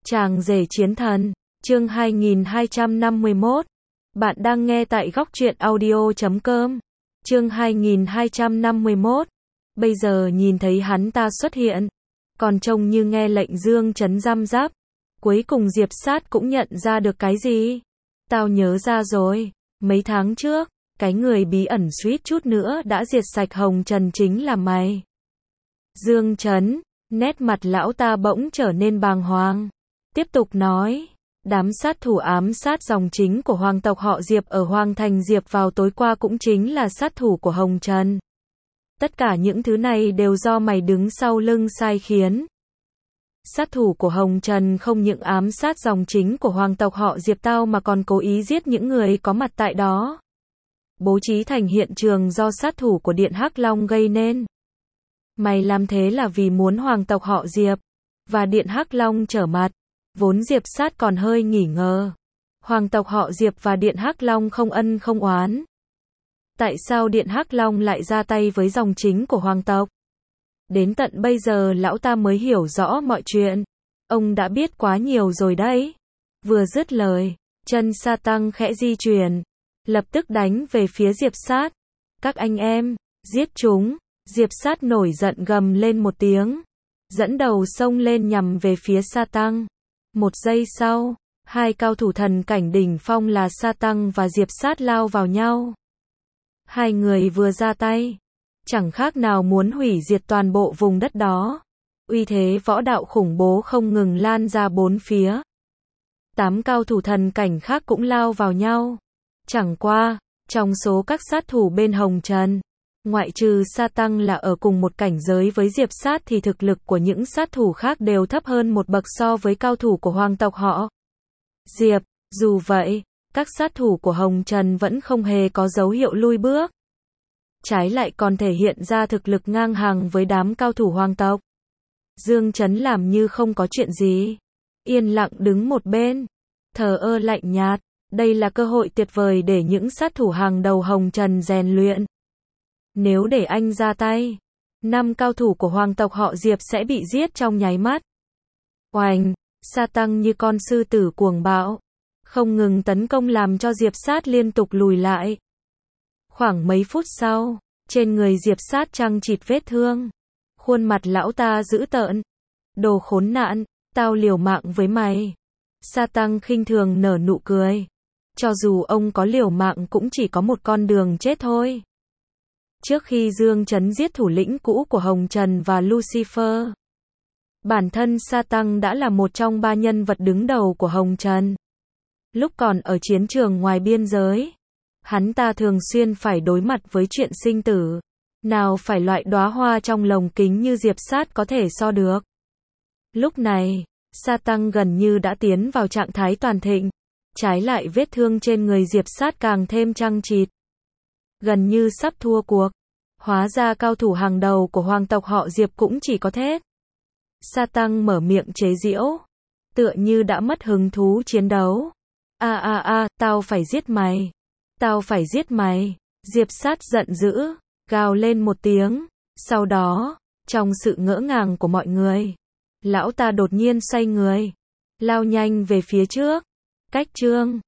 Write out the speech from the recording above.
Chàng rể chiến thần, chương 2251. Bạn đang nghe tại góc truyện audio.com. Chương 2251. Bây giờ nhìn thấy hắn ta xuất hiện, còn trông như nghe lệnh Dương Chấn răm rắp. Cuối cùng Diệp Sát cũng nhận ra được cái gì. Tao nhớ ra rồi, mấy tháng trước, cái người bí ẩn suýt chút nữa đã diệt sạch Hồng Trần chính là mày. Dương Chấn, nét mặt lão ta bỗng trở nên bàng hoàng. Tiếp tục nói, đám sát thủ ám sát dòng chính của hoàng tộc họ Diệp ở Hoàng Thành Diệp vào tối qua cũng chính là sát thủ của Hồng Trần. Tất cả những thứ này đều do mày đứng sau lưng sai khiến. Sát thủ của Hồng Trần không những ám sát dòng chính của hoàng tộc họ Diệp tao mà còn cố ý giết những người có mặt tại đó. Bố trí thành hiện trường do sát thủ của Điện Hắc Long gây nên. Mày làm thế là vì muốn hoàng tộc họ Diệp và Điện Hắc Long trở mặt. Vốn Diệp Sát còn hơi nghi ngờ. Hoàng tộc họ Diệp và Điện Hắc Long không ân không oán. Tại sao Điện Hắc Long lại ra tay với dòng chính của hoàng tộc? Đến tận bây giờ lão ta mới hiểu rõ mọi chuyện. Ông đã biết quá nhiều rồi đấy. Vừa dứt lời, chân Sa Tăng khẽ di chuyển, lập tức đánh về phía Diệp Sát. Các anh em, giết chúng. Diệp Sát nổi giận gầm lên một tiếng, dẫn đầu xông lên nhằm về phía Sa Tăng. Một giây sau, hai cao thủ thần cảnh đỉnh phong là Sa Tăng và Diệp Sát lao vào nhau. Hai người vừa ra tay, chẳng khác nào muốn hủy diệt toàn bộ vùng đất đó. Uy thế võ đạo khủng bố không ngừng lan ra bốn phía. 8 cao thủ thần cảnh khác cũng lao vào nhau. Chẳng qua, trong số các sát thủ bên Hồng Trần, ngoại trừ Sa Tăng là ở cùng một cảnh giới với Diệp Sát thì thực lực của những sát thủ khác đều thấp hơn một bậc so với cao thủ của hoàng tộc họ Diệp. Dù vậy, các sát thủ của Hồng Trần vẫn không hề có dấu hiệu lui bước. Trái lại còn thể hiện ra thực lực ngang hàng với đám cao thủ hoàng tộc. Dương Chấn làm như không có chuyện gì, yên lặng đứng một bên, thờ ơ lạnh nhạt. Đây là cơ hội tuyệt vời để những sát thủ hàng đầu Hồng Trần rèn luyện. Nếu để anh ra tay, 5 cao thủ của hoàng tộc họ Diệp sẽ bị giết trong nháy mắt. Oành, Sa Tăng như con sư tử cuồng bạo, không ngừng tấn công làm cho Diệp Sát liên tục lùi lại. Khoảng mấy phút sau, trên người Diệp Sát chằng chịt vết thương. Khuôn mặt lão ta dữ tợn. Đồ khốn nạn, tao liều mạng với mày. Sa Tăng khinh thường nở nụ cười. Cho dù ông có liều mạng cũng chỉ có một con đường chết thôi. Trước khi Dương Chấn giết thủ lĩnh cũ của Hồng Trần và Lucifer, bản thân Sa Tăng đã là một trong 3 nhân vật đứng đầu của Hồng Trần. Lúc còn ở chiến trường ngoài biên giới, hắn ta thường xuyên phải đối mặt với chuyện sinh tử. Nào phải loại đóa hoa trong lồng kính như Diệp Sát có thể so được. Lúc này, Sa Tăng gần như đã tiến vào trạng thái toàn thịnh. Trái lại vết thương trên người Diệp Sát càng thêm chằng chịt. Gần như sắp thua cuộc. Hóa ra cao thủ hàng đầu của hoàng tộc họ Diệp cũng chỉ có thế. Sa Tăng mở miệng chế giễu, tựa như đã mất hứng thú chiến đấu. Tao phải giết mày. Tao phải giết mày. Diệp Sát giận dữ, gào lên một tiếng. Sau đó, trong sự ngỡ ngàng của mọi người, lão ta đột nhiên xoay người, lao nhanh về phía trước. Cách chương